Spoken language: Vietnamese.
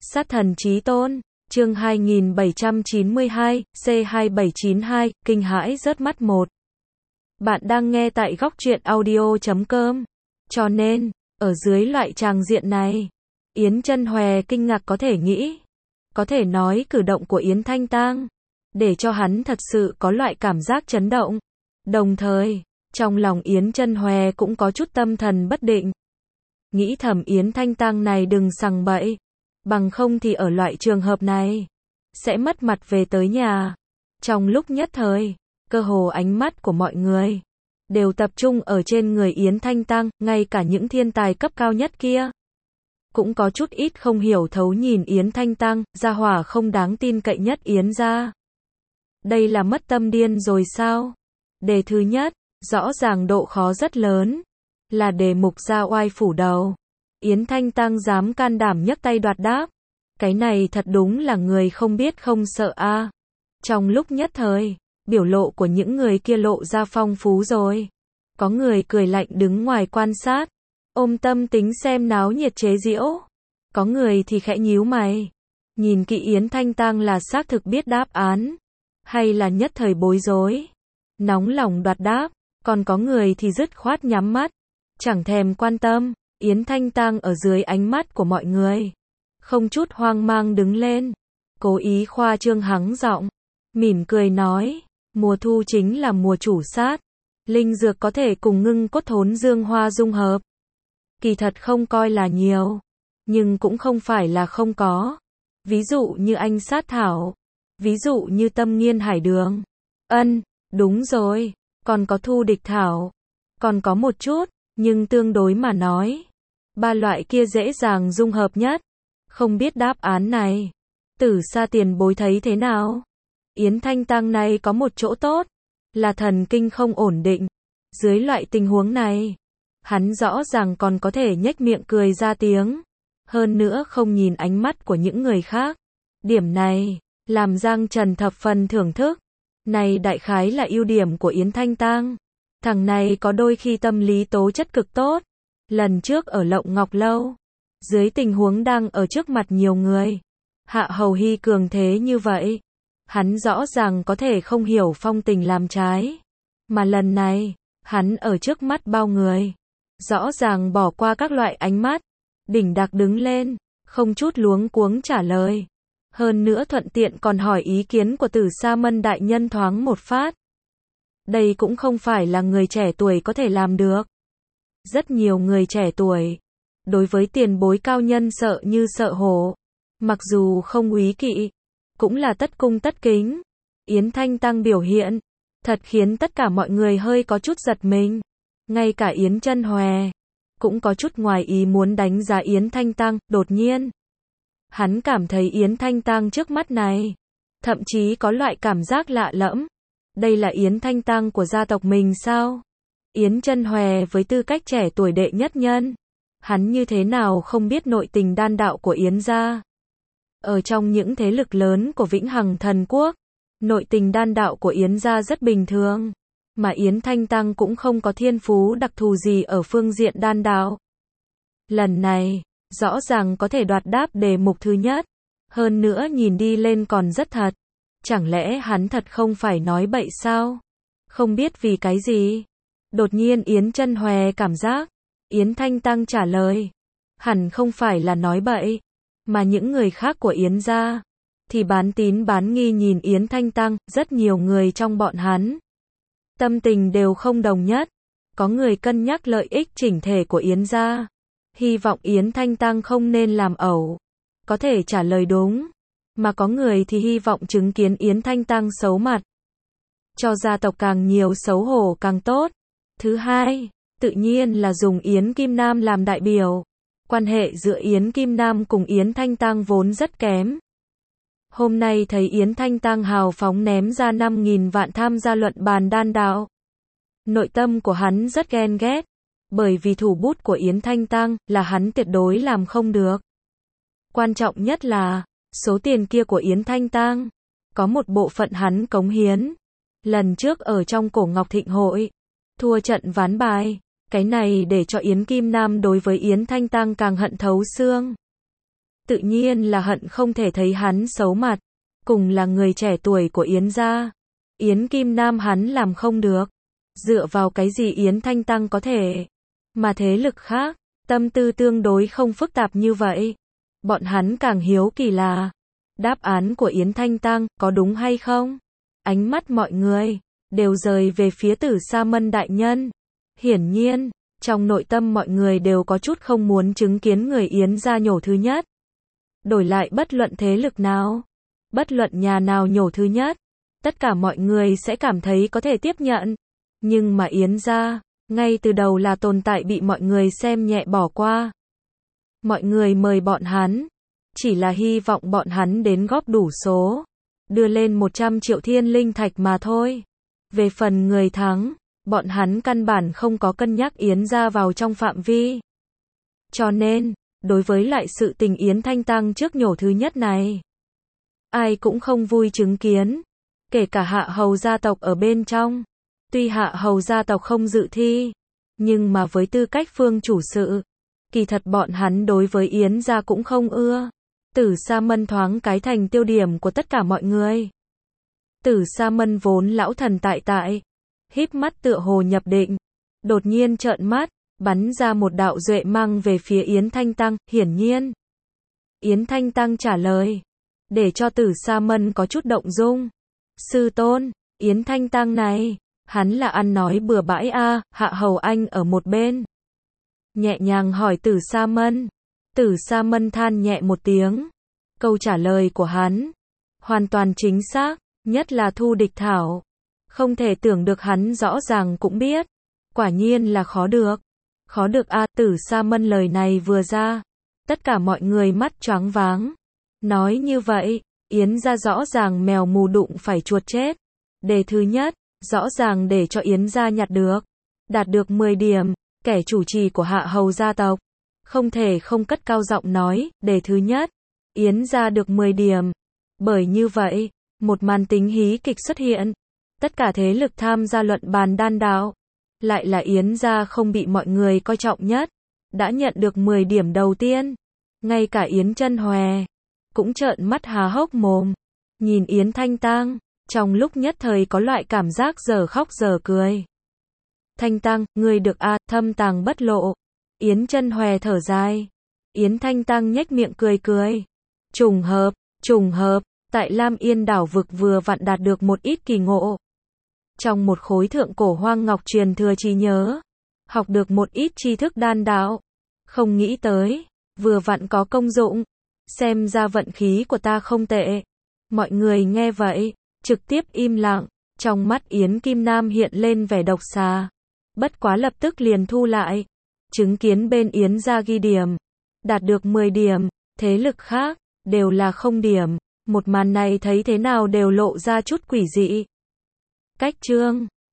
Sát thần chí tôn, chương 2792, C2792, kinh hãi rớt mắt 1. Bạn đang nghe tại góc truyện audio.com. Cho nên, ở dưới loại tràng diện này, Yến Chân Hòe kinh ngạc có thể nghĩ. Có thể nói cử động của Yến Thanh Tang, để cho hắn thật sự có loại cảm giác chấn động. Đồng thời, trong lòng Yến Chân Hòe cũng có chút tâm thần bất định. Nghĩ thầm Yến Thanh Tang này đừng sằng bậy. Bằng không thì ở loại trường hợp này, sẽ mất mặt về tới nhà. Trong lúc nhất thời, cơ hồ ánh mắt của mọi người đều tập trung ở trên người Yến Thanh Tang, ngay cả những thiên tài cấp cao nhất kia cũng có chút ít không hiểu thấu nhìn Yến Thanh Tang, gia hỏa không đáng tin cậy nhất Yến gia. Đây là mất tâm điên rồi sao? Đề thứ nhất, rõ ràng độ khó rất lớn, là đề mục gia oai phủ đầu. Yến Thanh Tang dám can đảm nhấc tay đoạt đáp. Cái này thật đúng là người không biết không sợ a. Trong lúc nhất thời, biểu lộ của những người kia lộ ra phong phú rồi. Có người cười lạnh đứng ngoài quan sát, ôm tâm tính xem náo nhiệt chế giễu. Có người thì khẽ nhíu mày, nhìn kỹ Yến Thanh Tang là xác thực biết đáp án, hay là nhất thời bối rối, nóng lòng đoạt đáp. Còn có người thì dứt khoát nhắm mắt, chẳng thèm quan tâm. Yến Thanh Tang ở dưới ánh mắt của mọi người, không chút hoang mang đứng lên, cố ý khoa trương hắng giọng, mỉm cười nói, mùa thu chính là mùa chủ sát, linh dược có thể cùng ngưng cốt thốn dương hoa dung hợp. Kỳ thật không coi là nhiều, nhưng cũng không phải là không có. Ví dụ như anh sát thảo, ví dụ như tâm nghiên hải đường. Đúng rồi, còn có thu địch thảo, còn có một chút, nhưng tương đối mà nói, ba loại kia dễ dàng dung hợp nhất. Không biết đáp án này, Tử Sa tiền bối thấy thế nào? Yến Thanh Tang này có một chỗ tốt, là thần kinh không ổn định. Dưới loại tình huống này, hắn rõ ràng còn có thể nhếch miệng cười ra tiếng. Hơn nữa không nhìn ánh mắt của những người khác. Điểm này, làm Giang Trần thập phần thưởng thức. Này đại khái là ưu điểm của Yến Thanh Tang. Thằng này có đôi khi tâm lý tố chất cực tốt. Lần trước ở Lộng Ngọc Lâu, dưới tình huống đang ở trước mặt nhiều người, Hạ Hầu Hy cường thế như vậy, hắn rõ ràng có thể không hiểu phong tình làm trái. Mà lần này, hắn ở trước mắt bao người, rõ ràng bỏ qua các loại ánh mắt, đỉnh đạc đứng lên, không chút luống cuống trả lời. Hơn nữa thuận tiện còn hỏi ý kiến của Tử Sa Mân đại nhân thoáng một phát. Đây cũng không phải là người trẻ tuổi có thể làm được. Rất nhiều người trẻ tuổi, đối với tiền bối cao nhân sợ như sợ hổ. Mặc dù không úy kỵ, cũng là tất cung tất kính. Yến Thanh Tang biểu hiện, thật khiến tất cả mọi người hơi có chút giật mình. Ngay cả Yến Chân Hòe, cũng có chút ngoài ý muốn đánh giá Yến Thanh Tang. Đột nhiên, hắn cảm thấy Yến Thanh Tang trước mắt này, thậm chí có loại cảm giác lạ lẫm. Đây là Yến Thanh Tang của gia tộc mình sao? Yến Chân Hòe với tư cách trẻ tuổi đệ nhất nhân, hắn như thế nào không biết nội tình đan đạo của Yến gia. Ở trong những thế lực lớn của Vĩnh Hằng Thần Quốc, nội tình đan đạo của Yến gia rất bình thường, mà Yến Thanh Tang cũng không có thiên phú đặc thù gì ở phương diện đan đạo. Lần này, rõ ràng có thể đoạt đáp đề mục thứ nhất, hơn nữa nhìn đi lên còn rất thật. Chẳng lẽ hắn thật không phải nói bậy sao? Không biết vì cái gì. Đột nhiên Yến Chân Hòe cảm giác, Yến Thanh Tang trả lời, hẳn không phải là nói bậy, mà những người khác của Yến gia thì bán tín bán nghi nhìn Yến Thanh Tang. Rất nhiều người trong bọn hắn, tâm tình đều không đồng nhất. Có người cân nhắc lợi ích chỉnh thể của Yến gia, hy vọng Yến Thanh Tang không nên làm ẩu, có thể trả lời đúng. Mà có người thì hy vọng chứng kiến Yến Thanh Tang xấu mặt, cho gia tộc càng nhiều xấu hổ càng tốt. Thứ hai, tự nhiên là dùng Yến Kim Nam làm đại biểu. Quan hệ giữa Yến Kim Nam cùng Yến Thanh Tang vốn rất kém. Hôm nay thấy Yến Thanh Tang hào phóng ném ra 5.000 vạn tham gia luận bàn đan đạo, nội tâm của hắn rất ghen ghét, bởi vì thủ bút của Yến Thanh Tang là hắn tuyệt đối làm không được. Quan trọng nhất là, số tiền kia của Yến Thanh Tang, có một bộ phận hắn cống hiến. Lần trước ở trong Cổ Ngọc Thịnh Hội, thua trận ván bài, cái này để cho Yến Kim Nam đối với Yến Thanh Tang càng hận thấu xương. tự nhiên là hận không thể thấy hắn xấu mặt. Cùng là người trẻ tuổi của Yến gia, Yến Kim Nam hắn làm không được. Dựa vào cái gì Yến Thanh Tăng có thể? Mà thế lực khác, tâm tư tương đối không phức tạp như vậy. Bọn hắn càng hiếu kỳ là, đáp án của Yến Thanh Tăng có đúng hay không? Ánh mắt mọi người đều rời về phía Tử Sa Mân đại nhân. Hiển nhiên, trong nội tâm mọi người đều có chút không muốn chứng kiến người Yến gia nhổ thứ nhất. Đổi lại bất luận thế lực nào, bất luận nhà nào nhổ thứ nhất, tất cả mọi người sẽ cảm thấy có thể tiếp nhận. Nhưng mà Yến gia, ngay từ đầu là tồn tại bị mọi người xem nhẹ bỏ qua. Mọi người mời bọn hắn, chỉ là hy vọng bọn hắn đến góp đủ số, đưa lên 100 triệu thiên linh thạch mà thôi. Về phần người thắng, bọn hắn căn bản không có cân nhắc Yến gia vào trong phạm vi. Cho nên, đối với lại sự tình Yến Thanh Tăng trước nhổ thứ nhất này, ai cũng không vui chứng kiến, kể cả Hạ Hầu gia tộc ở bên trong. Tuy Hạ Hầu gia tộc không dự thi, nhưng mà với tư cách phương chủ sự, kỳ thật bọn hắn đối với Yến gia cũng không ưa. Tử Sa Mân thoáng cái thành tiêu điểm của tất cả mọi người. Tử Sa Mân vốn lão thần tại, híp mắt tựa hồ nhập định, đột nhiên trợn mắt, bắn ra một đạo duệ mang về phía Yến Thanh Tăng. Hiển nhiên, Yến Thanh Tăng trả lời, để cho Tử Sa Mân có chút động dung. Sư tôn, Yến Thanh Tăng này, hắn là ăn nói bừa bãi a? Hạ Hầu Anh ở một bên nhẹ nhàng hỏi Tử Sa Mân. Tử Sa Mân than nhẹ một tiếng. Câu trả lời của hắn hoàn toàn chính xác, nhất là thu địch thảo. Không thể tưởng được hắn rõ ràng cũng biết. Quả nhiên là khó được. Khó được a? Tử Sa Mân lời này vừa ra, tất cả mọi người mắt choáng váng. Nói như vậy, Yến gia rõ ràng mèo mù đụng phải chuột chết. Đề thứ nhất, rõ ràng để cho Yến gia nhặt được, đạt được 10 điểm, kẻ chủ trì của Hạ Hầu gia tộc, không thể không cất cao giọng nói, đề thứ nhất, Yến gia được 10 điểm. Bởi như vậy, một màn tính hí kịch xuất hiện. Tất cả thế lực tham gia luận bàn đan đạo, lại là Yến gia không bị mọi người coi trọng nhất, đã nhận được 10 điểm đầu tiên. Ngay cả Yến Chân Hòe cũng trợn mắt há hốc mồm, nhìn Yến Thanh Tăng, trong lúc nhất thời có loại cảm giác giờ khóc giờ cười. Thanh Tăng, ngươi được a? Thâm tàng bất lộ. Yến Chân Hòe thở dài. Yến Thanh Tăng nhếch miệng cười cười. Trùng hợp, tại Lam Yên đảo vực vừa vặn đạt được một ít kỳ ngộ. Trong một khối thượng cổ hoang ngọc truyền thừa trí nhớ, học được một ít tri thức đan đạo. Không nghĩ tới, vừa vặn có công dụng. Xem ra vận khí của ta không tệ. Mọi người nghe vậy, trực tiếp im lặng. Trong mắt Yến Kim Nam hiện lên vẻ độc xà. Bất quá lập tức liền thu lại. Chứng kiến bên Yến gia ghi điểm, đạt được 10 điểm, thế lực khác đều là 0 điểm. Một màn này thấy thế nào đều lộ ra chút quỷ dị. Cách chương